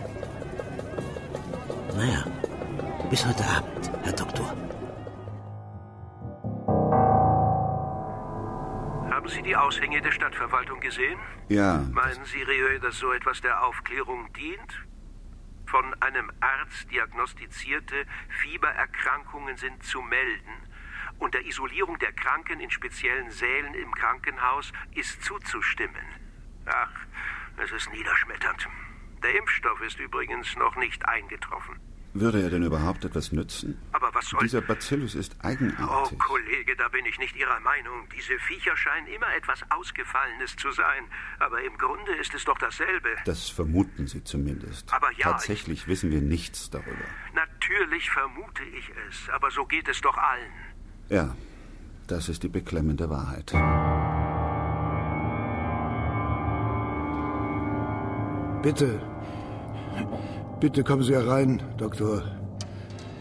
Naja, bis heute Abend, Herr Doktor. Haben Sie die Aushänge der Stadtverwaltung gesehen? Ja. Meinen Sie, Rieu, dass so etwas der Aufklärung dient? Von einem Arzt diagnostizierte Fiebererkrankungen sind zu melden. Und der Isolierung der Kranken in speziellen Sälen im Krankenhaus ist zuzustimmen. Ach, es ist niederschmetternd. Der Impfstoff ist übrigens noch nicht eingetroffen. Würde er denn überhaupt etwas nützen? Aber was soll... Dieser Bacillus ist eigenartig. Oh, Kollege, da bin ich nicht Ihrer Meinung. Diese Viecher scheinen immer etwas Ausgefallenes zu sein. Aber im Grunde ist es doch dasselbe. Das vermuten Sie zumindest. Aber ja... Tatsächlich wissen wir nichts darüber. Natürlich vermute ich es, aber so geht es doch allen. Ja, das ist die beklemmende Wahrheit. Bitte, bitte kommen Sie herein, Doktor.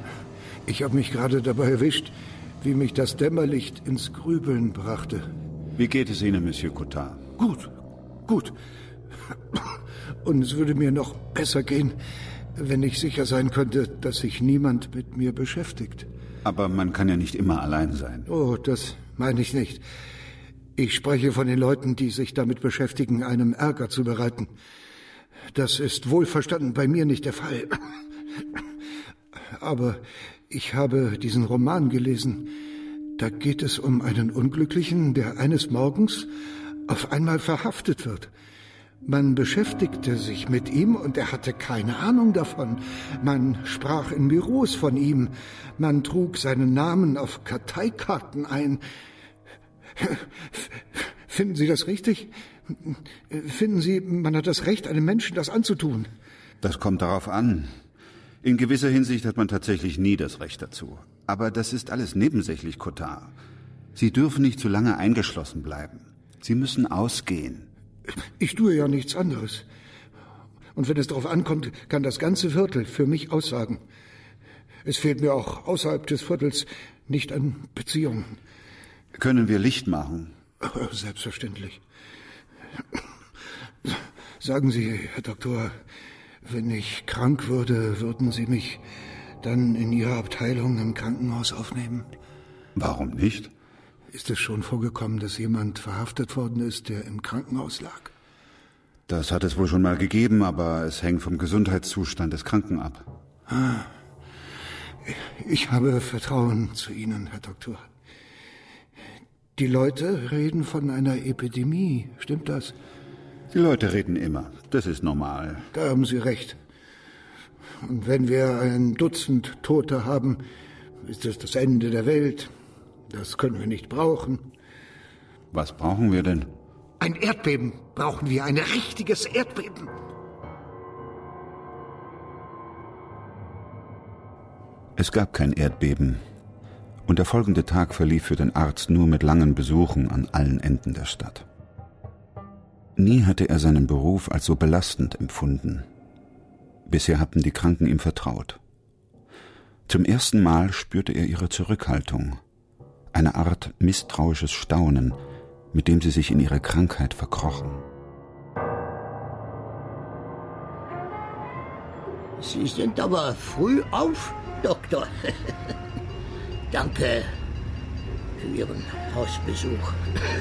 Ich habe mich gerade dabei erwischt, wie mich das Dämmerlicht ins Grübeln brachte. Wie geht es Ihnen, Monsieur Cottard? Gut, gut. Und es würde mir noch besser gehen, wenn ich sicher sein könnte, dass sich niemand mit mir beschäftigt. Aber man kann ja nicht immer allein sein. Oh, das meine ich nicht. Ich spreche von den Leuten, die sich damit beschäftigen, einem Ärger zu bereiten. Das ist wohlverstanden bei mir nicht der Fall. Aber ich habe diesen Roman gelesen. Da geht es um einen Unglücklichen, der eines Morgens auf einmal verhaftet wird. Man beschäftigte sich mit ihm und er hatte keine Ahnung davon. Man sprach in Büros von ihm. Man trug seinen Namen auf Karteikarten ein. Finden Sie das richtig? Finden Sie, man hat das Recht, einem Menschen das anzutun? Das kommt darauf an. In gewisser Hinsicht hat man tatsächlich nie das Recht dazu. Aber das ist alles nebensächlich, Cottard. Sie dürfen nicht zu lange eingeschlossen bleiben. Sie müssen ausgehen. Ich tue ja nichts anderes. Und wenn es darauf ankommt, kann das ganze Viertel für mich aussagen. Es fehlt mir auch außerhalb des Viertels nicht an Beziehungen. Können wir Licht machen? Selbstverständlich. Sagen Sie, Herr Doktor, wenn ich krank würde, würden Sie mich dann in Ihre Abteilung im Krankenhaus aufnehmen? Warum nicht? Ist es schon vorgekommen, dass jemand verhaftet worden ist, der im Krankenhaus lag? Das hat es wohl schon mal gegeben, aber es hängt vom Gesundheitszustand des Kranken ab. Ah. Ich habe Vertrauen zu Ihnen, Herr Doktor. Die Leute reden von einer Epidemie, stimmt das? Die Leute reden immer, das ist normal. Da haben Sie recht. Und wenn wir ein Dutzend Tote haben, ist es das Ende der Welt. Das können wir nicht brauchen. Was brauchen wir denn? Ein Erdbeben brauchen wir, ein richtiges Erdbeben. Es gab kein Erdbeben. Und der folgende Tag verlief für den Arzt nur mit langen Besuchen an allen Enden der Stadt. Nie hatte er seinen Beruf als so belastend empfunden. Bisher hatten die Kranken ihm vertraut. Zum ersten Mal spürte er ihre Zurückhaltung, eine Art misstrauisches Staunen, mit dem sie sich in ihre Krankheit verkrochen. Sie sind aber früh auf, Doktor. Danke für Ihren Hausbesuch.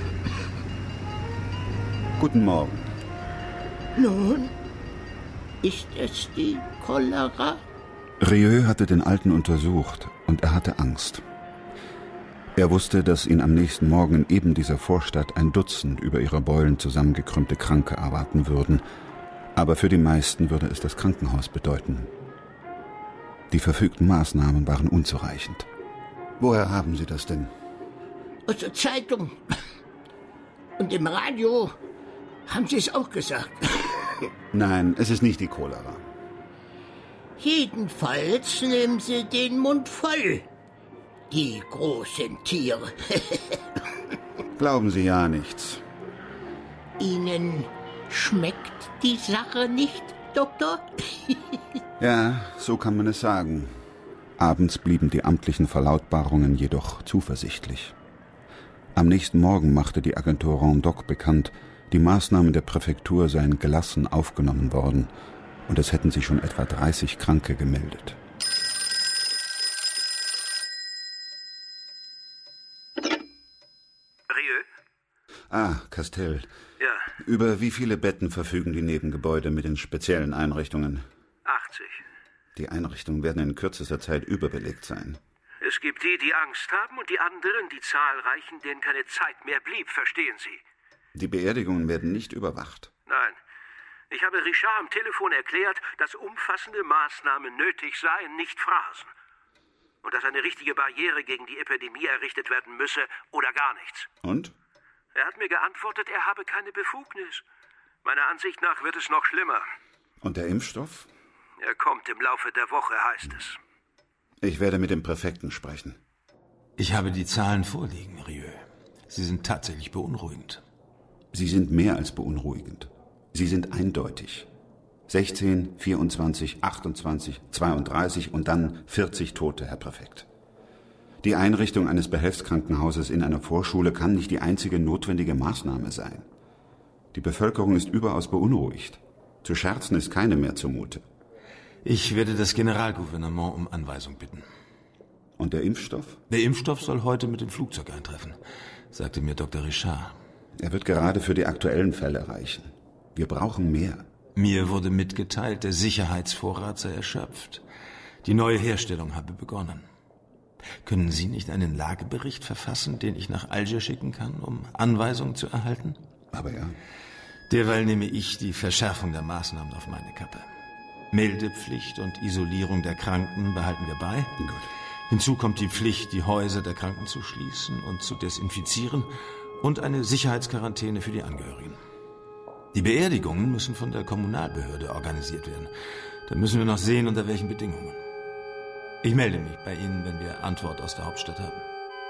Guten Morgen. Nun, ist es die Cholera? Rieu hatte den Alten untersucht und er hatte Angst. Er wusste, dass ihn am nächsten Morgen in eben dieser Vorstadt ein Dutzend über ihre Beulen zusammengekrümmte Kranke erwarten würden. Aber für die meisten würde es das Krankenhaus bedeuten. Die verfügten Maßnahmen waren unzureichend. Woher haben Sie das denn? Aus der Zeitung. Und im Radio haben Sie es auch gesagt. Nein, es ist nicht die Cholera. Jedenfalls nehmen Sie den Mund voll, die großen Tiere. Glauben Sie ja nichts. Ihnen schmeckt die Sache nicht, Doktor? Ja, so kann man es sagen. Abends blieben die amtlichen Verlautbarungen jedoch zuversichtlich. Am nächsten Morgen machte die Agentur Rondoc bekannt, die Maßnahmen der Präfektur seien gelassen aufgenommen worden und es hätten sich schon etwa dreißig Kranke gemeldet. Rieu? Ah, Castell. Ja. Über wie viele Betten verfügen die Nebengebäude mit den speziellen Einrichtungen? achtzig. Die Einrichtungen werden in kürzester Zeit überbelegt sein. Es gibt die, die Angst haben und die anderen, die zahlreichen, denen keine Zeit mehr blieb, verstehen Sie? Die Beerdigungen werden nicht überwacht. Nein. Ich habe Richard am Telefon erklärt, dass umfassende Maßnahmen nötig seien, nicht Phrasen. Und dass eine richtige Barriere gegen die Epidemie errichtet werden müsse oder gar nichts. Und? Er hat mir geantwortet, er habe keine Befugnis. Meiner Ansicht nach wird es noch schlimmer. Und der Impfstoff? Er kommt im Laufe der Woche, heißt es. Ich werde mit dem Präfekten sprechen. Ich habe die Zahlen vorliegen, Rieu. Sie sind tatsächlich beunruhigend. Sie sind mehr als beunruhigend. Sie sind eindeutig. sechzehn, vierundzwanzig, achtundzwanzig, zweiunddreißig und dann vierzig Tote, Herr Präfekt. Die Einrichtung eines Behelfskrankenhauses in einer Vorschule kann nicht die einzige notwendige Maßnahme sein. Die Bevölkerung ist überaus beunruhigt. Zu Scherzen ist keinem mehr zumute. Ich werde das Generalgouvernement um Anweisung bitten. Und der Impfstoff? Der Impfstoff soll heute mit dem Flugzeug eintreffen, sagte mir Doktor Richard. Er wird gerade für die aktuellen Fälle reichen. Wir brauchen mehr. Mir wurde mitgeteilt, der Sicherheitsvorrat sei erschöpft. Die neue Herstellung habe begonnen. Können Sie nicht einen Lagebericht verfassen, den ich nach Alger schicken kann, um Anweisungen zu erhalten? Aber ja. Derweil nehme ich die Verschärfung der Maßnahmen auf meine Kappe. Meldepflicht und Isolierung der Kranken behalten wir bei. Gut. Hinzu kommt die Pflicht, die Häuser der Kranken zu schließen und zu desinfizieren und eine Sicherheitsquarantäne für die Angehörigen. Die Beerdigungen müssen von der Kommunalbehörde organisiert werden. Da müssen wir noch sehen, unter welchen Bedingungen. Ich melde mich bei Ihnen, wenn wir Antwort aus der Hauptstadt haben.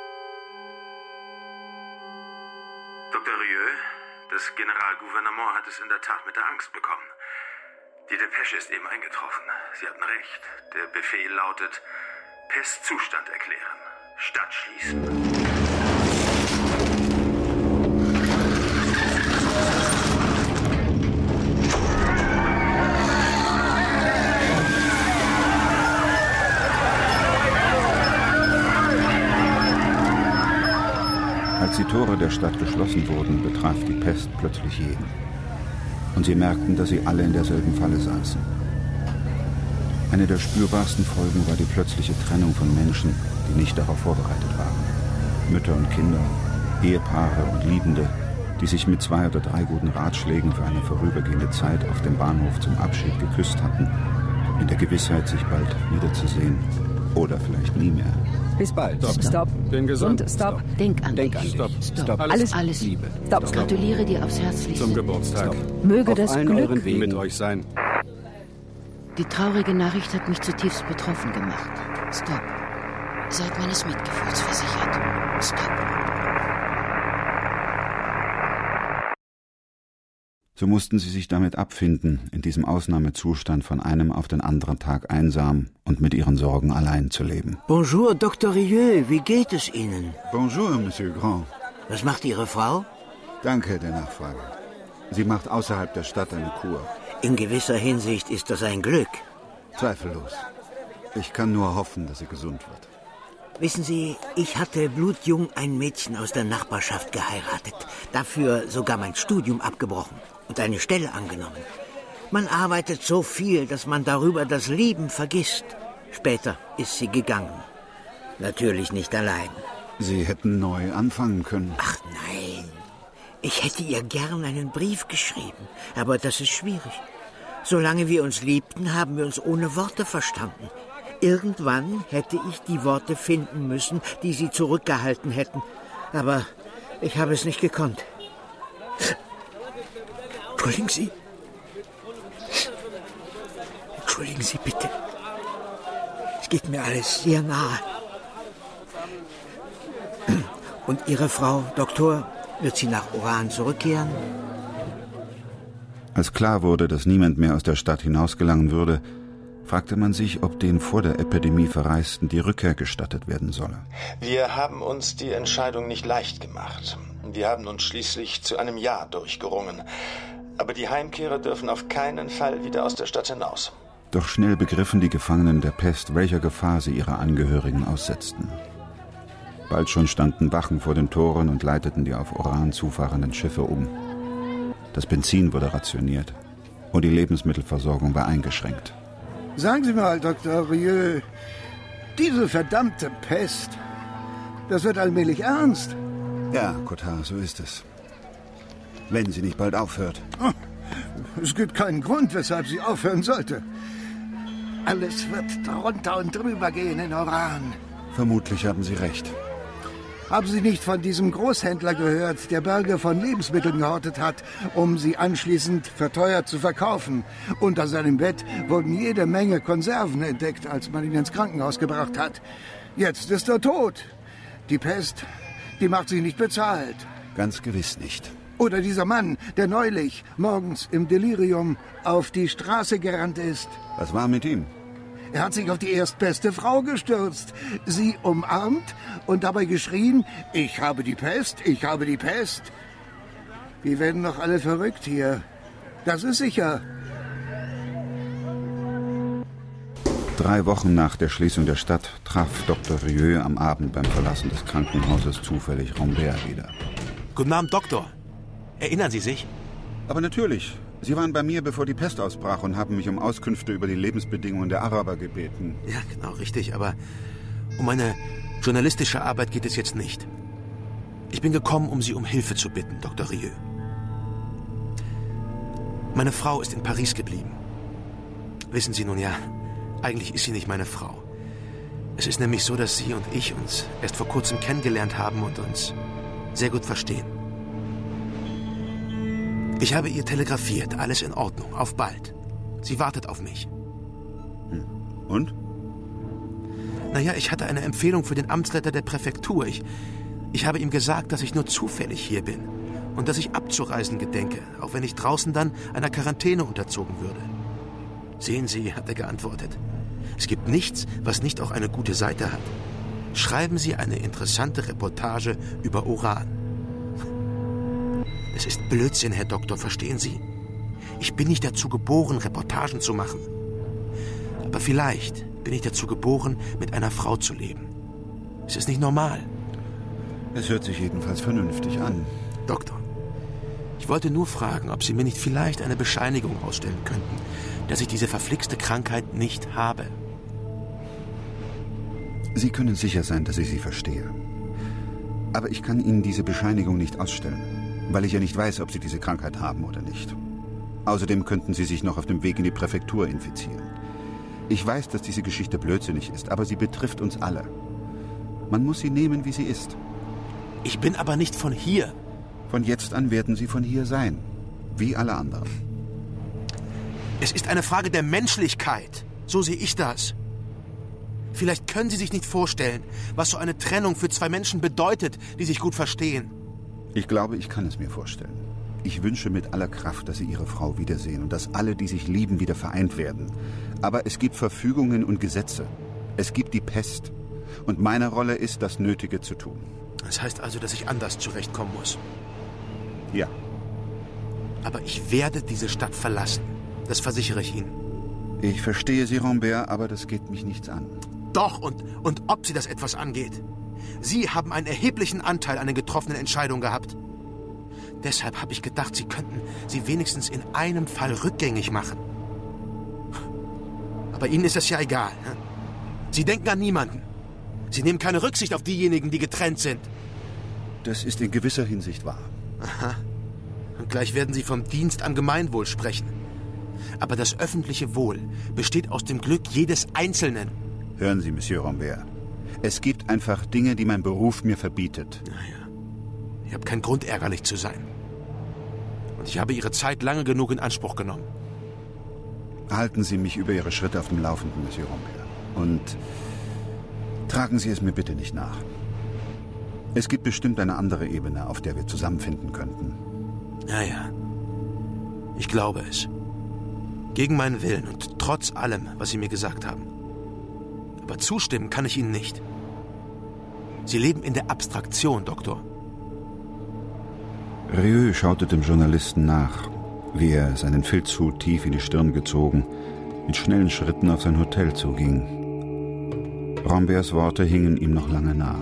Doktor Rieu, das Generalgouvernement hat es in der Tat mit der Angst bekommen. Die Depesche ist eben eingetroffen. Sie hatten recht. Der Befehl lautet: Pestzustand erklären. Stadt schließen. Als die Tore der Stadt geschlossen wurden, betraf die Pest plötzlich jeden. Und sie merkten, dass sie alle in derselben Falle saßen. Eine der spürbarsten Folgen war die plötzliche Trennung von Menschen, die nicht darauf vorbereitet waren. Mütter und Kinder, Ehepaare und Liebende, die sich mit zwei oder drei guten Ratschlägen für eine vorübergehende Zeit auf dem Bahnhof zum Abschied geküsst hatten, in der Gewissheit, sich bald wiederzusehen oder vielleicht nie mehr. Bis bald. Stopp. Stopp. Bin gesund. Und stopp. Denk an Denk dich. an Stopp. dich. Stopp. Alles, Alles, alles Liebe. Stopp. Ich gratuliere dir aufs Herzlichste. Zum Geburtstag. Möge Auf das allen Glück euren Wegen mit euch sein. Die traurige Nachricht hat mich zutiefst betroffen gemacht. Stopp. Seid meines Mitgefühls versichert. Stopp. So mussten sie sich damit abfinden, in diesem Ausnahmezustand von einem auf den anderen Tag einsam und mit ihren Sorgen allein zu leben. Bonjour, Doktor Rieu, wie geht es Ihnen? Bonjour, Monsieur Grand. Was macht Ihre Frau? Danke der Nachfrage. Sie macht außerhalb der Stadt eine Kur. In gewisser Hinsicht ist das ein Glück. Zweifellos. Ich kann nur hoffen, dass sie gesund wird. Wissen Sie, ich hatte blutjung ein Mädchen aus der Nachbarschaft geheiratet. Dafür sogar mein Studium abgebrochen und eine Stelle angenommen. Man arbeitet so viel, dass man darüber das Leben vergisst. Später ist sie gegangen. Natürlich nicht allein. Sie hätten neu anfangen können. Ach nein. Ich hätte ihr gern einen Brief geschrieben, aber das ist schwierig. Solange wir uns liebten, haben wir uns ohne Worte verstanden. Irgendwann hätte ich die Worte finden müssen, die sie zurückgehalten hätten. Aber ich habe es nicht gekonnt. Entschuldigen Sie. Entschuldigen Sie bitte. Es geht mir alles sehr nahe. Und Ihre Frau, Doktor, wird sie nach Oran zurückkehren? Als klar wurde, dass niemand mehr aus der Stadt hinausgelangen würde, fragte man sich, ob den vor der Epidemie Verreisten die Rückkehr gestattet werden solle. Wir haben uns die Entscheidung nicht leicht gemacht. Wir haben uns schließlich zu einem Ja durchgerungen. Aber die Heimkehrer dürfen auf keinen Fall wieder aus der Stadt hinaus. Doch schnell begriffen die Gefangenen der Pest, welcher Gefahr sie ihre Angehörigen aussetzten. Bald schon standen Wachen vor den Toren und leiteten die auf Oran zufahrenden Schiffe um. Das Benzin wurde rationiert und die Lebensmittelversorgung war eingeschränkt. Sagen Sie mal, Doktor Rieu, diese verdammte Pest, das wird allmählich ernst. Ja, Cotard, so ist es. Wenn sie nicht bald aufhört. Oh, es gibt keinen Grund, weshalb sie aufhören sollte. Alles wird drunter und drüber gehen in Oran. Vermutlich haben Sie recht. Haben Sie nicht von diesem Großhändler gehört, der Berge von Lebensmitteln gehortet hat, um sie anschließend verteuert zu verkaufen? Unter seinem Bett wurden jede Menge Konserven entdeckt, als man ihn ins Krankenhaus gebracht hat. Jetzt ist er tot. Die Pest, die macht sich nicht bezahlt. Ganz gewiss nicht. Oder dieser Mann, der neulich morgens im Delirium auf die Straße gerannt ist. Was war mit ihm? Er hat sich auf die erstbeste Frau gestürzt, sie umarmt und dabei geschrien, ich habe die Pest, ich habe die Pest. Wir werden doch alle verrückt hier. Das ist sicher. Drei Wochen nach der Schließung der Stadt traf Doktor Rieu am Abend beim Verlassen des Krankenhauses zufällig Rambert wieder. Guten Abend, Doktor. Erinnern Sie sich? Aber natürlich. Sie waren bei mir, bevor die Pest ausbrach und haben mich um Auskünfte über die Lebensbedingungen der Araber gebeten. Ja, genau, richtig. Aber um meine journalistische Arbeit geht es jetzt nicht. Ich bin gekommen, um Sie um Hilfe zu bitten, Doktor Rieu. Meine Frau ist in Paris geblieben. Wissen Sie nun ja, eigentlich ist sie nicht meine Frau. Es ist nämlich so, dass Sie und ich uns erst vor kurzem kennengelernt haben und uns sehr gut verstehen. Ich habe ihr telegrafiert, alles in Ordnung, auf bald. Sie wartet auf mich. Und? Naja, ich hatte eine Empfehlung für den Amtsleiter der Präfektur. Ich, ich habe ihm gesagt, dass ich nur zufällig hier bin und dass ich abzureisen gedenke, auch wenn ich draußen dann einer Quarantäne unterzogen würde. Sehen Sie, hat er geantwortet. Es gibt nichts, was nicht auch eine gute Seite hat. Schreiben Sie eine interessante Reportage über Uran. Es ist Blödsinn, Herr Doktor, verstehen Sie? Ich bin nicht dazu geboren, Reportagen zu machen. Aber vielleicht bin ich dazu geboren, mit einer Frau zu leben. Es ist nicht normal. Es hört sich jedenfalls vernünftig an. Doktor, ich wollte nur fragen, ob Sie mir nicht vielleicht eine Bescheinigung ausstellen könnten, dass ich diese verflixte Krankheit nicht habe. Sie können sicher sein, dass ich Sie verstehe. Aber ich kann Ihnen diese Bescheinigung nicht ausstellen, weil ich ja nicht weiß, ob Sie diese Krankheit haben oder nicht. Außerdem könnten Sie sich noch auf dem Weg in die Präfektur infizieren. Ich weiß, dass diese Geschichte blödsinnig ist, aber sie betrifft uns alle. Man muss sie nehmen, wie sie ist. Ich bin aber nicht von hier. Von jetzt an werden Sie von hier sein, wie alle anderen. Es ist eine Frage der Menschlichkeit. So sehe ich das. Vielleicht können Sie sich nicht vorstellen, was so eine Trennung für zwei Menschen bedeutet, die sich gut verstehen. Ich glaube, ich kann es mir vorstellen. Ich wünsche mit aller Kraft, dass Sie Ihre Frau wiedersehen und dass alle, die sich lieben, wieder vereint werden. Aber es gibt Verfügungen und Gesetze. Es gibt die Pest. Und meine Rolle ist, das Nötige zu tun. Das heißt also, dass ich anders zurechtkommen muss. Ja. Aber ich werde diese Stadt verlassen. Das versichere ich Ihnen. Ich verstehe Sie, Rambert, aber das geht mich nichts an. Doch, und, und ob Sie das etwas angeht. Sie haben einen erheblichen Anteil an den getroffenen Entscheidungen gehabt. Deshalb habe ich gedacht, Sie könnten sie wenigstens in einem Fall rückgängig machen. Aber Ihnen ist das ja egal. Ne? Sie denken an niemanden. Sie nehmen keine Rücksicht auf diejenigen, die getrennt sind. Das ist in gewisser Hinsicht wahr. Aha. Und gleich werden Sie vom Dienst am Gemeinwohl sprechen. Aber das öffentliche Wohl besteht aus dem Glück jedes Einzelnen. Hören Sie, Monsieur Rambert. Es gibt einfach Dinge, die mein Beruf mir verbietet. Naja, ich habe keinen Grund, ärgerlich zu sein. Und ich habe Ihre Zeit lange genug in Anspruch genommen. Halten Sie mich über Ihre Schritte auf dem Laufenden, Monsieur Rambert. Und tragen Sie es mir bitte nicht nach. Es gibt bestimmt eine andere Ebene, auf der wir zusammenfinden könnten. Ja, ja. Ich glaube es. Gegen meinen Willen und trotz allem, was Sie mir gesagt haben. Aber zustimmen kann ich Ihnen nicht. Sie leben in der Abstraktion, Doktor. Rieu schaute dem Journalisten nach, wie er, seinen Filzhut tief in die Stirn gezogen, mit schnellen Schritten auf sein Hotel zuging. Ramberts Worte hingen ihm noch lange nach.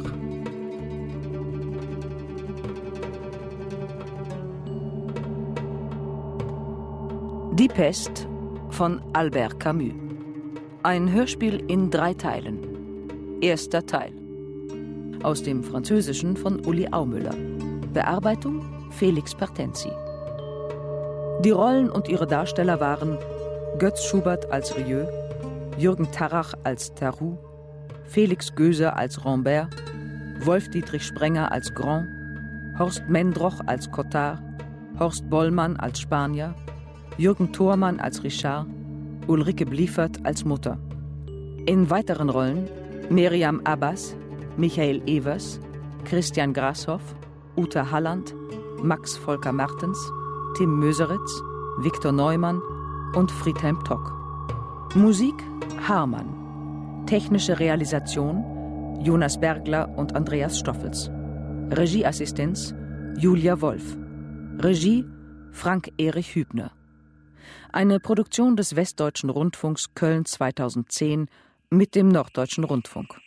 Die Pest von Albert Camus. Ein Hörspiel in drei Teilen. Erster Teil. Aus dem Französischen von Uli Aumüller. Bearbeitung Felix Pertenzi. Die Rollen und ihre Darsteller waren Götz Schubert als Rieu, Jürgen Tarrach als Tarrou, Felix Göser als Rambert, Wolf-Dietrich Sprenger als Grand, Horst Mendroch als Cottard, Horst Bollmann als Spanier, Jürgen Thormann als Richard, Ulrike Bliefert als Mutter. In weiteren Rollen Miriam Abbas, Michael Evers, Christian Grashoff, Uta Halland, Max Volker Mertens, Tim Möseritz, Viktor Neumann und Friedhelm Tock. Musik Harman. Technische Realisation Jonas Bergler und Andreas Stoffels. Regieassistenz Julia Wolf. Regie Frank-Erich Hübner. Eine Produktion des Westdeutschen Rundfunks Köln zweitausendzehn mit dem Norddeutschen Rundfunk.